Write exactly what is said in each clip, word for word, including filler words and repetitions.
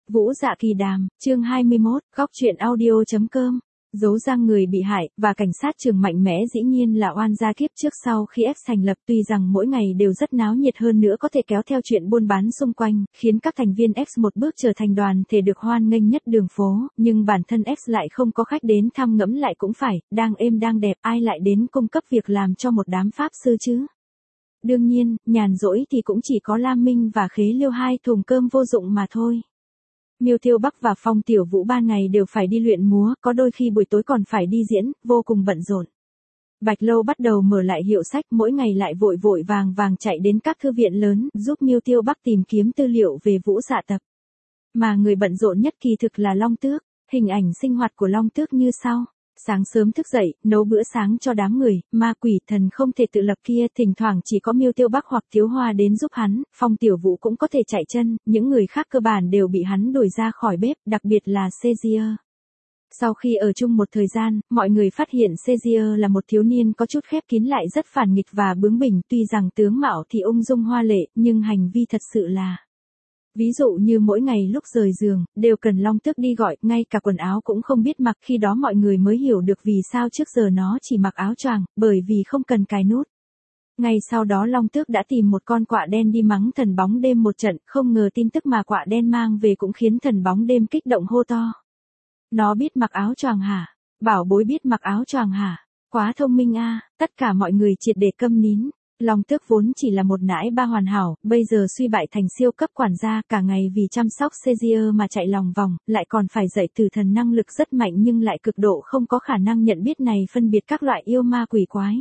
Vũ Dạ Kỳ Đàm, chương hai mươi mốt, góc truyện audio chấm com. Giấu giang người bị hại, và cảnh sát trường mạnh mẽ dĩ nhiên là oan gia kiếp trước sau khi X thành lập, tuy rằng mỗi ngày đều rất náo nhiệt hơn nữa có thể kéo theo chuyện buôn bán xung quanh, khiến các thành viên X một bước trở thành đoàn thể được hoan nghênh nhất đường phố, nhưng bản thân X lại không có khách đến thăm ngẫm lại cũng phải, đang êm đang đẹp, ai lại đến cung cấp việc làm cho một đám pháp sư chứ? Đương nhiên, nhàn rỗi thì cũng chỉ có Lam Minh và Khế Liêu hai thùng cơm vô dụng mà thôi. Miêu Tiêu Bắc và Phong Tiểu Vũ ba ngày đều phải đi luyện múa, có đôi khi buổi tối còn phải đi diễn, vô cùng bận rộn. Bạch Lâu bắt đầu mở lại hiệu sách, mỗi ngày lại vội vội vàng vàng chạy đến các thư viện lớn, giúp Miêu Tiêu Bắc tìm kiếm tư liệu về Vũ Dạ tập. Mà người bận rộn nhất kỳ thực là Long Tước, hình ảnh sinh hoạt của Long Tước như sau. Sáng sớm thức dậy, nấu bữa sáng cho đám người, ma quỷ thần không thể tự lập kia, thỉnh thoảng chỉ có Miêu Tiêu Bắc hoặc Thiếu Hoa đến giúp hắn, Phong Tiểu Vũ cũng có thể chạy chân, những người khác cơ bản đều bị hắn đuổi ra khỏi bếp, đặc biệt là Caesar. Sau khi ở chung một thời gian, mọi người phát hiện Caesar là một thiếu niên có chút khép kín lại rất phản nghịch và bướng bỉnh, tuy rằng tướng mạo thì ung dung hoa lệ, nhưng hành vi thật sự là... Ví dụ như mỗi ngày lúc rời giường, đều cần Long Tước đi gọi, ngay cả quần áo cũng không biết mặc, khi đó mọi người mới hiểu được vì sao trước giờ nó chỉ mặc áo choàng, bởi vì không cần cài nút. Ngày sau đó Long Tước đã tìm một con quạ đen đi mắng thần bóng đêm một trận, không ngờ tin tức mà quạ đen mang về cũng khiến thần bóng đêm kích động hô to. Nó biết mặc áo choàng hả? Bảo bối biết mặc áo choàng hả? Quá thông minh a, tất cả mọi người triệt để câm nín. Long Tước vốn chỉ là một nãi ba hoàn hảo, bây giờ suy bại thành siêu cấp quản gia, cả ngày vì chăm sóc Caesar mà chạy lòng vòng, lại còn phải dạy tử thần năng lực rất mạnh nhưng lại cực độ không có khả năng nhận biết này phân biệt các loại yêu ma quỷ quái.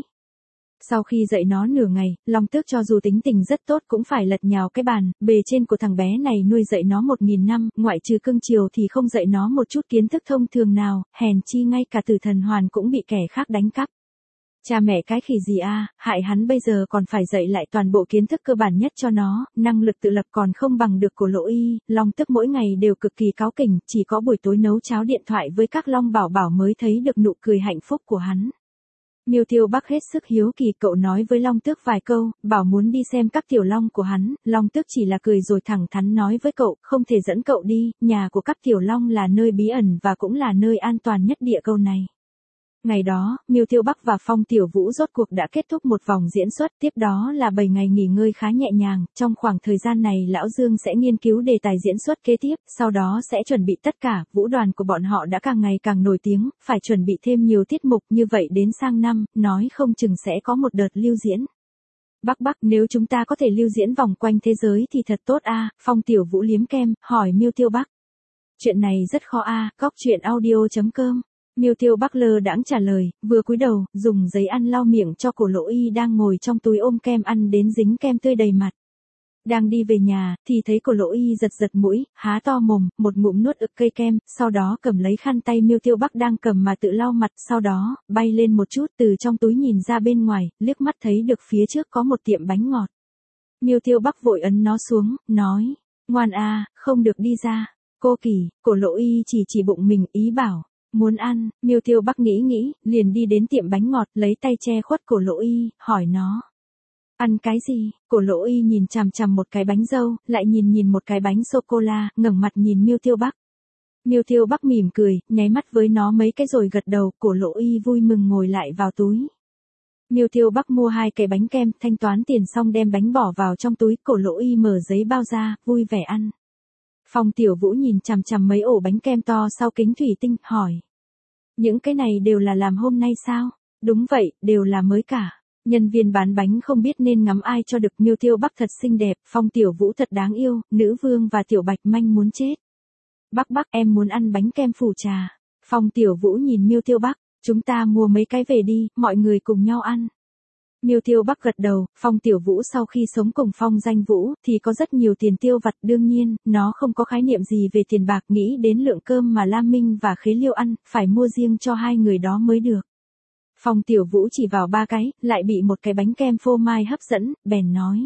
Sau khi dạy nó nửa ngày, Long Tước cho dù tính tình rất tốt cũng phải lật nhào cái bàn, bề trên của thằng bé này nuôi dạy nó một nghìn năm, ngoại trừ cưng chiều thì không dạy nó một chút kiến thức thông thường nào, hèn chi ngay cả tử thần hoàn cũng bị kẻ khác đánh cắp. Cha mẹ cái khỉ gì a, à, hại hắn bây giờ còn phải dạy lại toàn bộ kiến thức cơ bản nhất cho nó, năng lực tự lập còn không bằng được của Lỗ Y, Long Tước mỗi ngày đều cực kỳ cáu kỉnh, chỉ có buổi tối nấu cháo điện thoại với các Long Bảo Bảo mới thấy được nụ cười hạnh phúc của hắn. Miêu Tiêu Bắc hết sức hiếu kỳ, cậu nói với Long Tước vài câu, bảo muốn đi xem các tiểu long của hắn, Long Tước chỉ là cười rồi thẳng thắn nói với cậu, không thể dẫn cậu đi, nhà của các tiểu long là nơi bí ẩn và cũng là nơi an toàn nhất địa cầu này. Ngày đó, Miêu Tiêu Bắc và Phong Tiểu Vũ rốt cuộc đã kết thúc một vòng diễn xuất, tiếp đó là bảy ngày nghỉ ngơi khá nhẹ nhàng, trong khoảng thời gian này Lão Dương sẽ nghiên cứu đề tài diễn xuất kế tiếp, sau đó sẽ chuẩn bị tất cả, vũ đoàn của bọn họ đã càng ngày càng nổi tiếng, phải chuẩn bị thêm nhiều tiết mục, như vậy đến sang năm, nói không chừng sẽ có một đợt lưu diễn. Bắc Bắc, nếu chúng ta có thể lưu diễn vòng quanh thế giới thì thật tốt a, à, Phong Tiểu Vũ liếm kem, hỏi Miêu Tiêu Bắc. Chuyện này rất khó a, à, góc truyện audio chấm com. Miêu Tiêu Bắc lơ đãng trả lời, vừa cúi đầu, dùng giấy ăn lau miệng cho cổ Lỗ Y đang ngồi trong túi ôm kem ăn đến dính kem tươi đầy mặt. Đang đi về nhà, thì thấy cổ Lỗ Y giật giật mũi, há to mồm, một ngụm nuốt ực cây kem, sau đó cầm lấy khăn tay Miêu Tiêu Bắc đang cầm mà tự lau mặt, sau đó, bay lên một chút từ trong túi nhìn ra bên ngoài, liếc mắt thấy được phía trước có một tiệm bánh ngọt. Miêu Tiêu Bắc vội ấn nó xuống, nói, ngoan a, không được đi ra. Cô Kỳ, cổ Lỗ Y chỉ chỉ bụng mình, ý bảo. Muốn ăn, Miêu Tiêu Bắc nghĩ nghĩ, liền đi đến tiệm bánh ngọt, lấy tay che khuất cổ Lỗ Y, hỏi nó. Ăn cái gì? Cổ Lỗ Y nhìn chằm chằm một cái bánh dâu, lại nhìn nhìn một cái bánh sô-cô-la, ngẩng mặt nhìn Miêu Tiêu Bắc. Miêu Tiêu Bắc mỉm cười, nháy mắt với nó mấy cái rồi gật đầu, cổ Lỗ Y vui mừng ngồi lại vào túi. Miêu Tiêu Bắc mua hai cái bánh kem, thanh toán tiền xong đem bánh bỏ vào trong túi, cổ Lỗ Y mở giấy bao ra, vui vẻ ăn. Phong Tiểu Vũ nhìn chằm chằm mấy ổ bánh kem to sau kính thủy tinh, hỏi. Những cái này đều là làm hôm nay sao? Đúng vậy, đều là mới cả. Nhân viên bán bánh không biết nên ngắm ai cho được. Miêu Tiêu Bắc thật xinh đẹp, Phong Tiểu Vũ thật đáng yêu, Nữ Vương và Tiểu Bạch Manh muốn chết. Bắc Bắc, em muốn ăn bánh kem phủ trà. Phong Tiểu Vũ nhìn Miêu Tiêu Bắc, chúng ta mua mấy cái về đi, mọi người cùng nhau ăn. Miêu Tiêu Bắc gật đầu, Phong Tiểu Vũ sau khi sống cùng Phong Danh Vũ, thì có rất nhiều tiền tiêu vặt, đương nhiên, nó không có khái niệm gì về tiền bạc, nghĩ đến lượng cơm mà Lam Minh và Khế Liêu ăn, phải mua riêng cho hai người đó mới được. Phong Tiểu Vũ chỉ vào ba cái, lại bị một cái bánh kem phô mai hấp dẫn, bèn nói.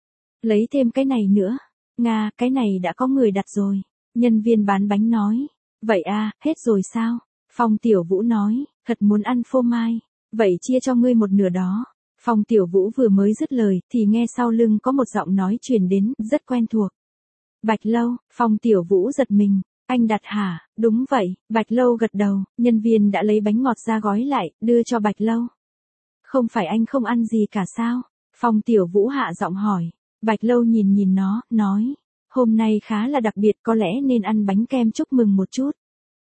Lấy thêm cái này nữa. Nga, cái này đã có người đặt rồi. Nhân viên bán bánh nói. Vậy à, hết rồi sao? Phong Tiểu Vũ nói, thật muốn ăn phô mai. Vậy chia cho ngươi một nửa đó. Phong Tiểu Vũ vừa mới dứt lời, thì nghe sau lưng có một giọng nói truyền đến, rất quen thuộc. Bạch Lâu, Phong Tiểu Vũ giật mình. Anh đặt hả? Đúng vậy, Bạch Lâu gật đầu, nhân viên đã lấy bánh ngọt ra gói lại, đưa cho Bạch Lâu. Không phải anh không ăn gì cả sao? Phong Tiểu Vũ hạ giọng hỏi. Bạch Lâu nhìn nhìn nó, nói. Hôm nay khá là đặc biệt, có lẽ nên ăn bánh kem chúc mừng một chút.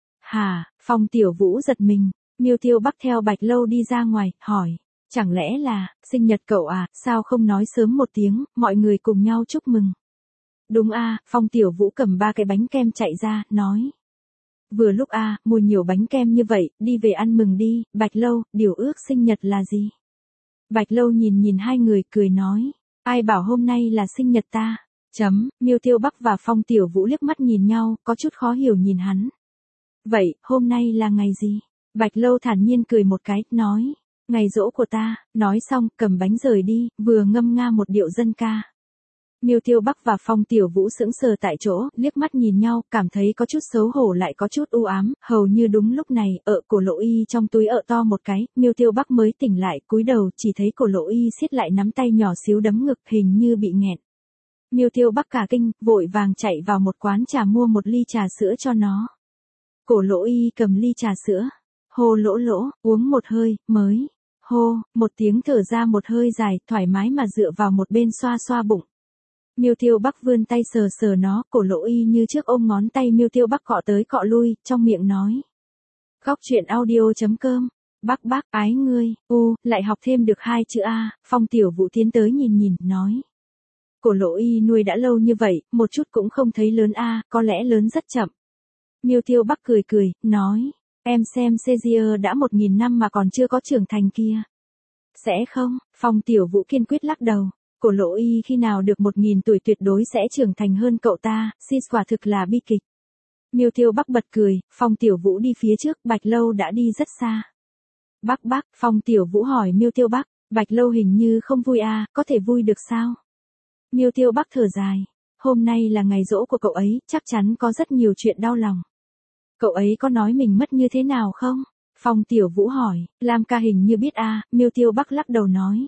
Hả? Phong Tiểu Vũ giật mình. Miêu Tiêu Bắc theo Bạch Lâu đi ra ngoài, hỏi. Chẳng lẽ là, sinh nhật cậu à, sao không nói sớm một tiếng, mọi người cùng nhau chúc mừng. Đúng a, Phong Tiểu Vũ cầm ba cái bánh kem chạy ra, nói. Vừa lúc a, mua nhiều bánh kem như vậy, đi về ăn mừng đi, Bạch Lâu, điều ước sinh nhật là gì? Bạch Lâu nhìn nhìn hai người cười nói. Ai bảo hôm nay là sinh nhật ta? Chấm, Miêu Tiêu Bắc và Phong Tiểu Vũ liếc mắt nhìn nhau, có chút khó hiểu nhìn hắn. Vậy, hôm nay là ngày gì? Bạch Lâu thản nhiên cười một cái, nói. Ngày giỗ của ta, nói xong, cầm bánh rời đi, vừa ngâm nga một điệu dân ca. Miêu Tiêu Bắc và Phong Tiểu Vũ sững sờ tại chỗ, liếc mắt nhìn nhau, cảm thấy có chút xấu hổ lại có chút u ám, hầu như đúng lúc này, ợ cổ Lộ Y trong túi ợ to một cái, Miêu Tiêu Bắc mới tỉnh lại, cúi đầu, chỉ thấy cổ Lộ Y siết lại nắm tay nhỏ xíu đấm ngực, hình như bị nghẹn. Miêu Tiêu Bắc cả kinh, vội vàng chạy vào một quán trà mua một ly trà sữa cho nó. Cổ Lộ Y cầm ly trà sữa, hô lỗ lỗ, uống một hơi, mới, hô, một tiếng thở ra một hơi dài, thoải mái mà dựa vào một bên xoa xoa bụng. Miêu Tiêu Bắc vươn tay sờ sờ nó, cổ Lộ Y như trước ôm ngón tay Miêu Tiêu Bắc cọ tới cọ lui, trong miệng nói. Góc truyện audio chấm com, Bắc Bắc, ái ngươi, u, lại học thêm được hai chữ A, Phong Tiểu Vũ tiến tới nhìn nhìn, nói. Cổ Lộ Y nuôi đã lâu như vậy, một chút cũng không thấy lớn A, có lẽ lớn rất chậm. Miêu Tiêu Bắc cười cười, nói. Em xem Caesar đã một nghìn năm mà còn chưa có trưởng thành kia. Sẽ không, Phong Tiểu Vũ kiên quyết lắc đầu. Cổ Lộ Y khi nào được một nghìn tuổi tuyệt đối sẽ trưởng thành hơn cậu ta, sis quả thực là bi kịch. Miêu Tiêu Bắc bật cười, Phong Tiểu Vũ đi phía trước, Bạch Lâu đã đi rất xa. Bắc Bắc, Phong Tiểu Vũ hỏi Miêu Tiêu Bắc, Bạch Lâu hình như không vui à, có thể vui được sao? Miêu Tiêu Bắc thở dài, hôm nay là ngày giỗ của cậu ấy, chắc chắn có rất nhiều chuyện đau lòng. Cậu ấy có nói mình mất như thế nào không? Phong Tiểu Vũ hỏi, Lam ca hình như biết à, Miêu Tiêu Bắc lắc đầu nói.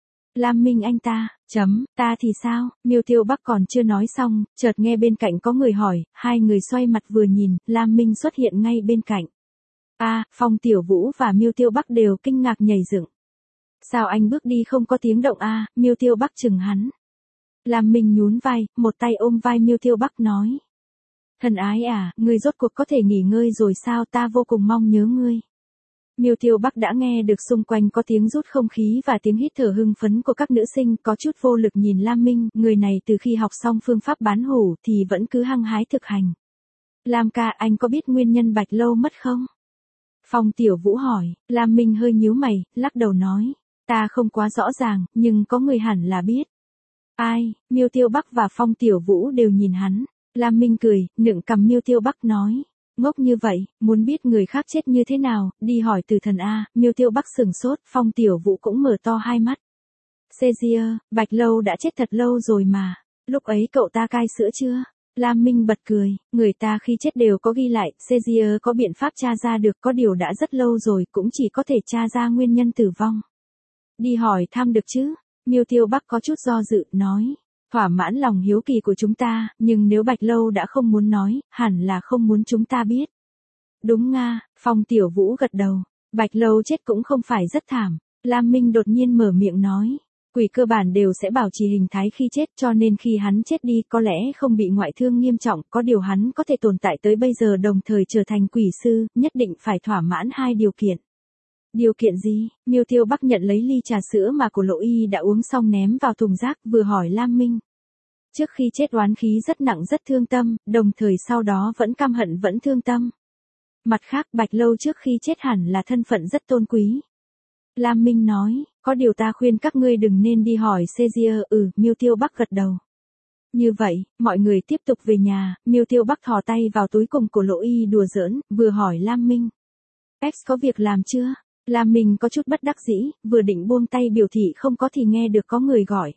Lam Minh anh ta, chấm, ta thì sao? Miêu Tiêu Bắc còn chưa nói xong, chợt nghe bên cạnh có người hỏi, hai người xoay mặt vừa nhìn, Lam Minh xuất hiện ngay bên cạnh. A, à, Phong Tiểu Vũ và Miêu Tiêu Bắc đều kinh ngạc nhảy dựng. Sao anh bước đi không có tiếng động a? À? Miêu Tiêu Bắc chừng hắn. Lam Minh nhún vai, một tay ôm vai Miêu Tiêu Bắc nói. Thân ái à, ngươi rốt cuộc có thể nghỉ ngơi rồi sao, ta vô cùng mong nhớ ngươi. Miêu Tiêu Bắc đã nghe được xung quanh có tiếng rút không khí và tiếng hít thở hưng phấn của các nữ sinh, có chút vô lực nhìn Lam Minh, người này từ khi học xong phương pháp bán hủ thì vẫn cứ hăng hái thực hành. Lam ca, anh có biết nguyên nhân Bạch Lâu mất không? Phong Tiểu Vũ hỏi, Lam Minh hơi nhíu mày, lắc đầu nói, ta không quá rõ ràng, nhưng có người hẳn là biết. Ai? Miêu Tiêu Bắc và Phong Tiểu Vũ đều nhìn hắn. Lam Minh cười, nựng cằm Miêu Tiêu Bắc nói. Ngốc như vậy, muốn biết người khác chết như thế nào, đi hỏi từ thần A. Miêu Tiêu Bắc sừng sốt, Phong Tiểu Vũ cũng mở to hai mắt. Caesar, Bạch Lâu đã chết thật lâu rồi mà. Lúc ấy cậu ta cai sữa chưa? Lam Minh bật cười, người ta khi chết đều có ghi lại, Caesar có biện pháp tra ra được, có điều đã rất lâu rồi, cũng chỉ có thể tra ra nguyên nhân tử vong. Đi hỏi thăm được chứ? Miêu Tiêu Bắc có chút do dự, nói. Thỏa mãn lòng hiếu kỳ của chúng ta, nhưng nếu Bạch Lâu đã không muốn nói, hẳn là không muốn chúng ta biết. Đúng nga, Phong Tiểu Vũ gật đầu. Bạch Lâu chết cũng không phải rất thảm. Lam Minh đột nhiên mở miệng nói. Quỷ cơ bản đều sẽ bảo trì hình thái khi chết, cho nên khi hắn chết đi có lẽ không bị ngoại thương nghiêm trọng, có điều hắn có thể tồn tại tới bây giờ đồng thời trở thành quỷ sư, nhất định phải thỏa mãn hai điều kiện. Điều kiện gì? Miêu Tiêu Bắc nhận lấy ly trà sữa mà cổ Lộ Y đã uống xong ném vào thùng rác, vừa hỏi Lam Minh. Trước khi chết oán khí rất nặng rất thương tâm, đồng thời sau đó vẫn căm hận vẫn thương tâm. Mặt khác Bạch Lâu trước khi chết hẳn là thân phận rất tôn quý. Lam Minh nói, có điều ta khuyên các ngươi đừng nên đi hỏi Caesar. Ừ, Miêu Tiêu Bắc gật đầu. Như vậy, mọi người tiếp tục về nhà, Miêu Tiêu Bắc thò tay vào túi cùng cổ Lộ Y đùa giỡn, vừa hỏi Lam Minh. X có việc làm chưa? Lam Minh có chút bất đắc dĩ, vừa định buông tay biểu thị không có thì nghe được có người gọi.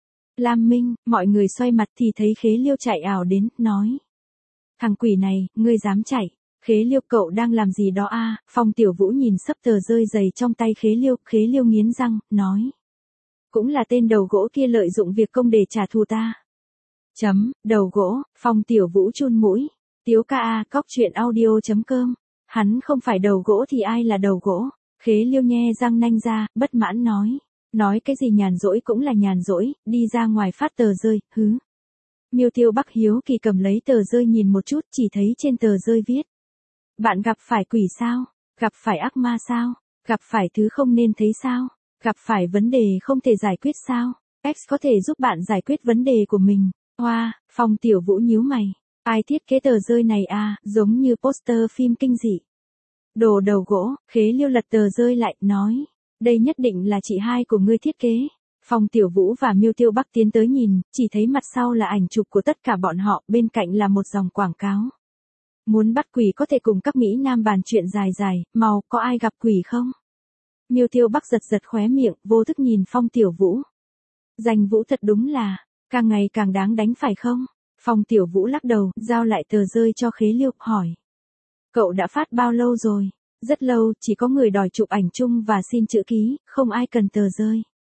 Lam Minh, mọi người xoay mặt thì thấy Khế Liêu chạy ảo đến, nói. Thằng quỷ này, ngươi dám chạy. Khế Liêu cậu đang làm gì đó a? À? Phong Tiểu Vũ nhìn sấp tờ rơi dày trong tay Khế Liêu, Khế Liêu nghiến răng, nói. Cũng là tên đầu gỗ kia lợi dụng việc công để trả thù ta. Chấm, đầu gỗ, Phong Tiểu Vũ chun mũi. Tiếu ca a, cóc truyện audio chấm com. Hắn không phải đầu gỗ thì ai là đầu gỗ? Khế Liêu nhe răng nanh ra, bất mãn nói. Nói cái gì nhàn rỗi cũng là nhàn rỗi, đi ra ngoài phát tờ rơi, hứ. Miêu Tiêu Bắc hiếu kỳ cầm lấy tờ rơi nhìn một chút, chỉ thấy trên tờ rơi viết. Bạn gặp phải quỷ sao? Gặp phải ác ma sao? Gặp phải thứ không nên thấy sao? Gặp phải vấn đề không thể giải quyết sao? X có thể giúp bạn giải quyết vấn đề của mình. Hoa, wow, Phong Tiểu Vũ nhíu mày. Ai thiết kế tờ rơi này à, giống như poster phim kinh dị. Đồ đầu gỗ, Khế Liêu lật tờ rơi lại, nói. Đây nhất định là chị hai của ngươi thiết kế. Phong Tiểu Vũ và Miêu Tiêu Bắc tiến tới nhìn, chỉ thấy mặt sau là ảnh chụp của tất cả bọn họ, bên cạnh là một dòng quảng cáo. Muốn bắt quỷ có thể cùng các Mỹ Nam bàn chuyện dài dài, mau, có ai gặp quỷ không? Miêu Tiêu Bắc giật giật khóe miệng, vô thức nhìn Phong Tiểu Vũ. Danh Vũ thật đúng là, càng ngày càng đáng đánh phải không? Phong Tiểu Vũ lắc đầu, giao lại tờ rơi cho Khế Liêu, hỏi. Cậu đã phát bao lâu rồi? Rất lâu, chỉ có người đòi chụp ảnh chung và xin chữ ký, không ai cần tờ rơi.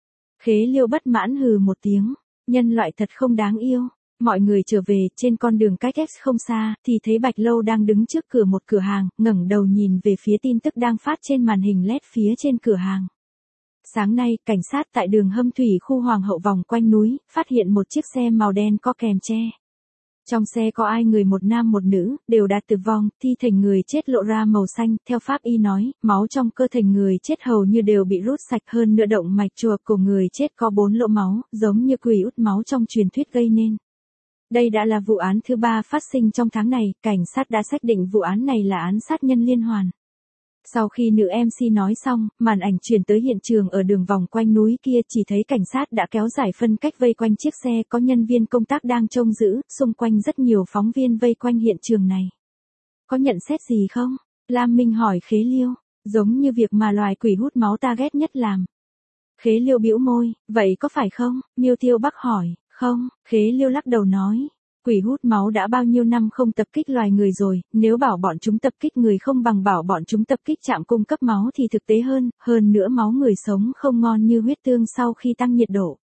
Khế Liêu bất mãn hừ một tiếng, nhân loại thật không đáng yêu. Mọi người trở về, trên con đường cách X không xa, thì thấy Bạch Lâu đang đứng trước cửa một cửa hàng, ngẩng đầu nhìn về phía tin tức đang phát trên màn hình led phía trên cửa hàng. Sáng nay, cảnh sát tại đường Hâm Thủy khu Hoàng Hậu vòng quanh núi, phát hiện một chiếc xe màu đen có kèm tre. Trong xe có ai người một nam một nữ, đều đã tử vong, thi thể người chết lộ ra màu xanh, theo pháp y nói, máu trong cơ thể người chết hầu như đều bị rút sạch, hơn nữa động mạch chuột của người chết có bốn lỗ máu, giống như quỷ út máu trong truyền thuyết gây nên. Đây đã là vụ án thứ ba phát sinh trong tháng này, cảnh sát đã xác định vụ án này là án sát nhân liên hoàn. Sau khi nữ em xê nói xong, màn ảnh chuyển tới hiện trường ở đường vòng quanh núi kia, chỉ thấy cảnh sát đã kéo dài phân cách vây quanh chiếc xe, có nhân viên công tác đang trông giữ, xung quanh rất nhiều phóng viên vây quanh hiện trường này. Có nhận xét gì không? Lam Minh hỏi Khế Liêu, giống như việc mà loài quỷ hút máu ta ghét nhất làm. Khế Liêu bĩu môi, vậy có phải không? Miêu Tiêu Bắc hỏi, không, Khế Liêu lắc đầu nói. Quỷ hút máu đã bao nhiêu năm không tập kích loài người rồi, nếu bảo bọn chúng tập kích người không bằng bảo bọn chúng tập kích trạm cung cấp máu thì thực tế hơn, hơn nữa máu người sống không ngon như huyết tương sau khi tăng nhiệt độ.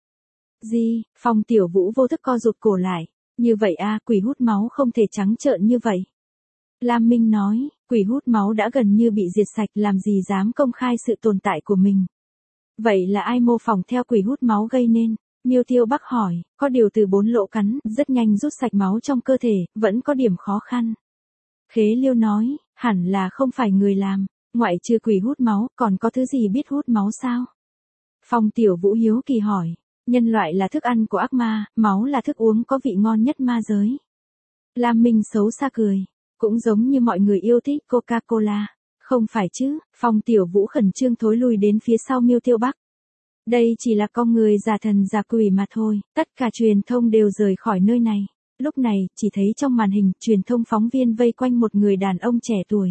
Gì, Phong Tiểu Vũ vô thức co rụt cổ lại, như vậy a, quỷ hút máu không thể trắng trợn như vậy. Lam Minh nói, quỷ hút máu đã gần như bị diệt sạch, làm gì dám công khai sự tồn tại của mình. Vậy là ai mô phỏng theo quỷ hút máu gây nên? Miêu Tiêu Bắc hỏi, có điều từ bốn lỗ cắn, rất nhanh rút sạch máu trong cơ thể, vẫn có điểm khó khăn. Khế Liêu nói, hẳn là không phải người làm, ngoại trừ quỷ hút máu, còn có thứ gì biết hút máu sao? Phong Tiểu Vũ hiếu kỳ hỏi, nhân loại là thức ăn của ác ma, máu là thức uống có vị ngon nhất ma giới. Lam Minh xấu xa cười, cũng giống như mọi người yêu thích Coca-Cola. Không phải chứ, Phong Tiểu Vũ khẩn trương thối lui đến phía sau Miêu Tiêu Bắc. Đây chỉ là con người giả thần giả quỷ mà thôi, tất cả truyền thông đều rời khỏi nơi này. Lúc này, chỉ thấy trong màn hình, truyền thông phóng viên vây quanh một người đàn ông trẻ tuổi.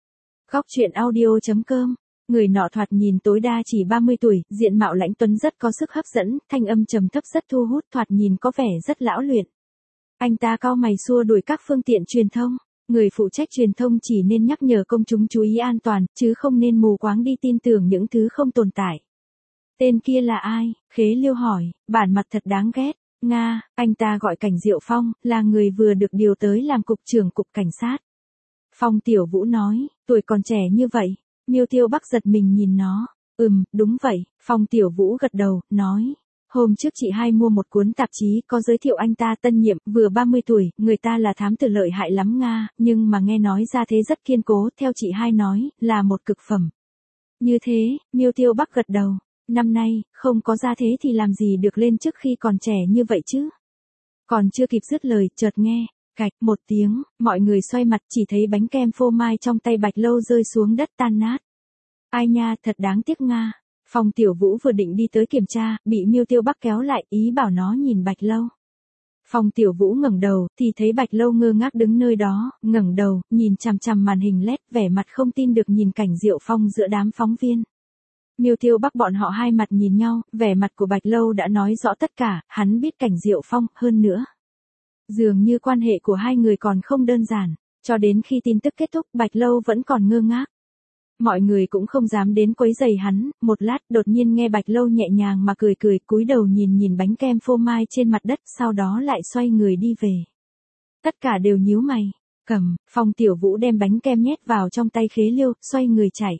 Góc truyện audio chấm com. Người nọ thoạt nhìn tối đa chỉ ba mươi tuổi, diện mạo lãnh tuấn rất có sức hấp dẫn, thanh âm trầm thấp rất thu hút, thoạt nhìn có vẻ rất lão luyện. Anh ta cau mày xua đuổi các phương tiện truyền thông. Người phụ trách truyền thông chỉ nên nhắc nhở công chúng chú ý an toàn, chứ không nên mù quáng đi tin tưởng những thứ không tồn tại. Tên kia là ai? Khế Liêu hỏi, bản mặt thật đáng ghét. Nga, anh ta gọi Cảnh Diệu Phong, là người vừa được điều tới làm cục trưởng cục cảnh sát. Phong Tiểu Vũ nói, tuổi còn trẻ như vậy. Miêu Tiêu Bắc giật mình nhìn nó. Ừm, đúng vậy. Phong Tiểu Vũ gật đầu, nói. Hôm trước chị hai mua một cuốn tạp chí có giới thiệu anh ta tân nhiệm, vừa ba mươi tuổi, người ta là thám tử lợi hại lắm Nga, nhưng mà nghe nói ra thế rất kiên cố, theo chị hai nói, là một cực phẩm. Như thế, Miêu Tiêu Bắc gật đầu. Năm nay, không có ra thế thì làm gì được lên trước khi còn trẻ như vậy chứ. Còn chưa kịp dứt lời, chợt nghe, cạch một tiếng, mọi người xoay mặt chỉ thấy bánh kem phô mai trong tay Bạch Lâu rơi xuống đất tan nát. Ai nha, thật đáng tiếc Nga. Phong Tiểu Vũ vừa định đi tới kiểm tra, bị Miêu Tiêu Bắc kéo lại, ý bảo nó nhìn Bạch Lâu. Phong Tiểu Vũ ngẩng đầu, thì thấy Bạch Lâu ngơ ngác đứng nơi đó, ngẩng đầu, nhìn chằm chằm màn hình led, vẻ mặt không tin được nhìn Cảnh Diệu Phong giữa đám phóng viên. Miêu Tiêu Bắc bọn họ hai mặt nhìn nhau, vẻ mặt của Bạch Lâu đã nói rõ tất cả, hắn biết Cảnh Diệu Phong, hơn nữa. Dường như quan hệ của hai người còn không đơn giản, cho đến khi tin tức kết thúc, Bạch Lâu vẫn còn ngơ ngác. Mọi người cũng không dám đến quấy rầy hắn, một lát đột nhiên nghe Bạch Lâu nhẹ nhàng mà cười cười, cúi đầu nhìn nhìn bánh kem phô mai trên mặt đất, sau đó lại xoay người đi về. Tất cả đều nhíu mày. Cầm, Phong Tiểu Vũ đem bánh kem nhét vào trong tay Khế Liêu, xoay người chạy.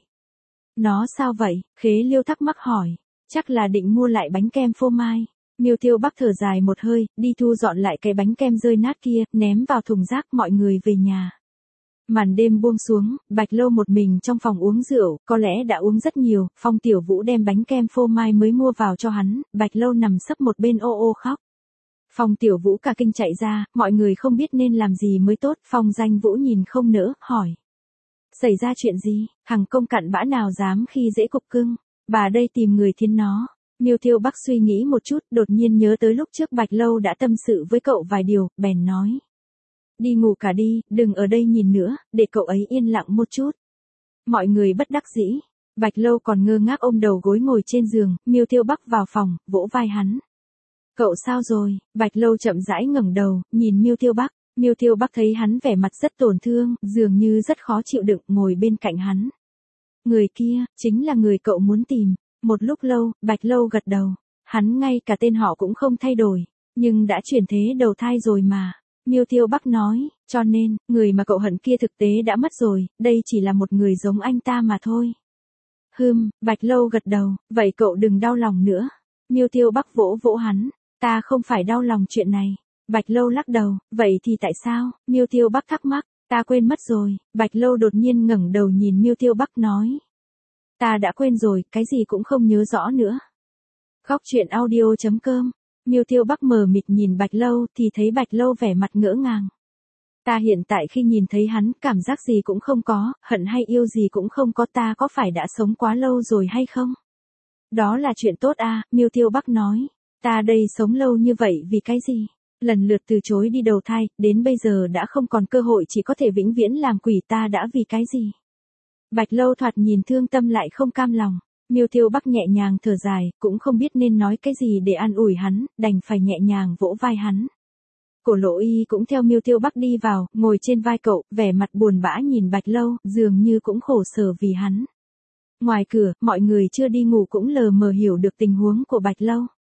Nó sao vậy? Khế Liêu thắc mắc hỏi. Chắc là định mua lại bánh kem phô mai. Miêu Tiêu Bắc thở dài một hơi, đi thu dọn lại cái bánh kem rơi nát kia, ném vào thùng rác, mọi người về nhà. Màn đêm buông xuống, Bạch Lâu một mình trong phòng uống rượu, có lẽ đã uống rất nhiều, Phong Tiểu Vũ đem bánh kem phô mai mới mua vào cho hắn, Bạch Lâu nằm sấp một bên ô ô khóc. Phong Tiểu Vũ cả kinh chạy ra, mọi người không biết nên làm gì mới tốt, Phong Danh Vũ nhìn không nỡ, hỏi. Xảy ra chuyện gì, thằng công cặn bã nào dám khi dễ cục cưng, bà đây tìm người thiến nó. Miêu Tiêu Bắc suy nghĩ một chút, đột nhiên nhớ tới lúc trước Bạch Lâu đã tâm sự với cậu vài điều, bèn nói. Đi ngủ cả đi, đừng ở đây nhìn nữa, để cậu ấy yên lặng một chút. Mọi người bất đắc dĩ. Bạch Lâu còn ngơ ngác ôm đầu gối ngồi trên giường, Miêu Tiêu Bắc vào phòng, vỗ vai hắn. Cậu sao rồi? Bạch Lâu chậm rãi ngẩng đầu, nhìn Miêu Tiêu Bắc. Miêu Tiêu Bắc thấy hắn vẻ mặt rất tổn thương, dường như rất khó chịu đựng, ngồi bên cạnh hắn. Người kia, chính là người cậu muốn tìm. Một lúc lâu, Bạch Lâu gật đầu. Hắn ngay cả tên họ cũng không thay đổi, nhưng đã chuyển thế đầu thai rồi mà. Miêu Tiêu Bắc nói, cho nên, người mà cậu hận kia thực tế đã mất rồi, đây chỉ là một người giống anh ta mà thôi. Hừm, Bạch Lâu gật đầu, vậy cậu đừng đau lòng nữa. Miêu Tiêu Bắc vỗ vỗ hắn, ta không phải đau lòng chuyện này. Bạch Lâu lắc đầu, vậy thì tại sao? Miêu Tiêu Bắc thắc mắc, ta quên mất rồi. Bạch Lâu đột nhiên ngẩng đầu nhìn Miêu Tiêu Bắc nói. Ta đã quên rồi, cái gì cũng không nhớ rõ nữa. Góc truyện audio chấm com. Miêu Tiêu Bắc mờ mịt nhìn Bạch Lâu thì thấy Bạch Lâu vẻ mặt ngỡ ngàng. Ta hiện tại khi nhìn thấy hắn, cảm giác gì cũng không có, hận hay yêu gì cũng không có, ta có phải đã sống quá lâu rồi hay không? Đó là chuyện tốt à, Miêu Tiêu Bắc nói. Ta đây sống lâu như vậy vì cái gì? Lần lượt từ chối đi đầu thai, đến bây giờ đã không còn cơ hội, chỉ có thể vĩnh viễn làm quỷ, ta đã vì cái gì? Bạch Lâu thoạt nhìn thương tâm lại không cam lòng. Miêu Tiêu Bắc nhẹ nhàng thở dài, cũng không biết nên nói cái gì để an ủi hắn, đành phải nhẹ nhàng vỗ vai hắn. Cổ Lỗ Y cũng theo Miêu Tiêu Bắc đi vào, ngồi trên vai cậu, vẻ mặt buồn bã nhìn Bạch Lâu, dường như cũng khổ sở vì hắn. Ngoài cửa, mọi người chưa đi ngủ cũng lờ mờ hiểu được tình huống của Bạch Lâu.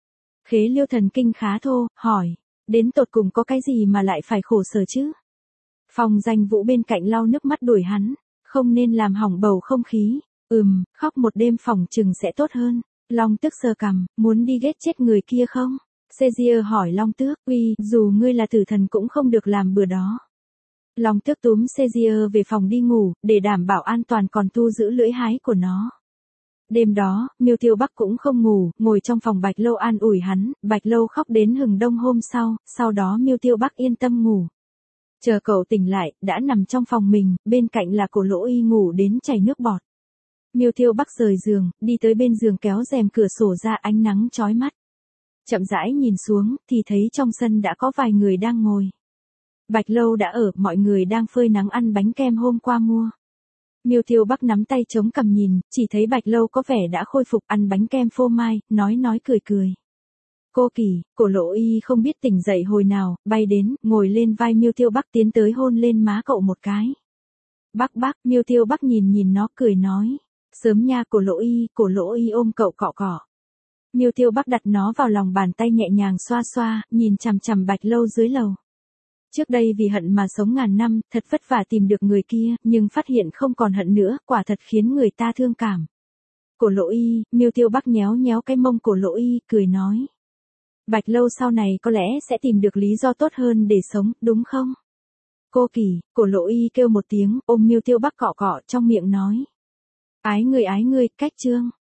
Khế Liêu thần kinh khá thô, hỏi, đến tột cùng có cái gì mà lại phải khổ sở chứ? Phong Danh Vũ bên cạnh lau nước mắt đuổi hắn, không nên làm hỏng bầu không khí. Ừm, khóc một đêm phòng chừng sẽ tốt hơn. Long Tước sờ cằm, muốn đi ghét chết người kia không? Caesar hỏi Long Tước, uy, dù ngươi là tử thần cũng không được làm bừa đó. Long Tước túm Caesar về phòng đi ngủ, để đảm bảo an toàn còn tu giữ lưỡi hái của nó. Đêm đó, Miêu Tiêu Bắc cũng không ngủ, ngồi trong phòng Bạch Lâu an ủi hắn, Bạch Lâu khóc đến hừng đông hôm sau, sau đó Miêu Tiêu Bắc yên tâm ngủ. Chờ cậu tỉnh lại, đã nằm trong phòng mình, bên cạnh là Cổ Lỗ Y ngủ đến chảy nước bọt. Miêu Tiêu Bắc rời giường, đi tới bên giường kéo rèm cửa sổ ra, ánh nắng chói mắt. Chậm rãi nhìn xuống, thì thấy trong sân đã có vài người đang ngồi. Bạch Lâu đã ở, mọi người đang phơi nắng ăn bánh kem hôm qua mua. Miêu Tiêu Bắc nắm tay chống cằm nhìn, chỉ thấy Bạch Lâu có vẻ đã khôi phục ăn bánh kem phô mai, nói nói cười cười. Cô Kỳ, Cổ Lỗ Y không biết tỉnh dậy hồi nào, bay đến, ngồi lên vai Miêu Tiêu Bắc tiến tới hôn lên má cậu một cái. Bắc Bắc, Miêu Tiêu Bắc nhìn nhìn nó cười nói. Sớm nha Cổ Lỗ Y, Cổ Lỗ Y ôm cậu cọ cọ. Miêu Tiêu Bắc đặt nó vào lòng bàn tay nhẹ nhàng xoa xoa, nhìn chằm chằm Bạch Lâu dưới lầu. Trước đây vì hận mà sống ngàn năm, thật vất vả tìm được người kia, nhưng phát hiện không còn hận nữa, quả thật khiến người ta thương cảm. Cổ Lỗ Y, Miêu Tiêu Bắc nhéo nhéo cái mông Cổ Lỗ Y, cười nói. Bạch Lâu sau này có lẽ sẽ tìm được lý do tốt hơn để sống, đúng không? Cô Kỳ, Cổ Lỗ Y kêu một tiếng, ôm Miêu Tiêu Bắc cọ cọ trong miệng nói. Ái người ái người, cách chương.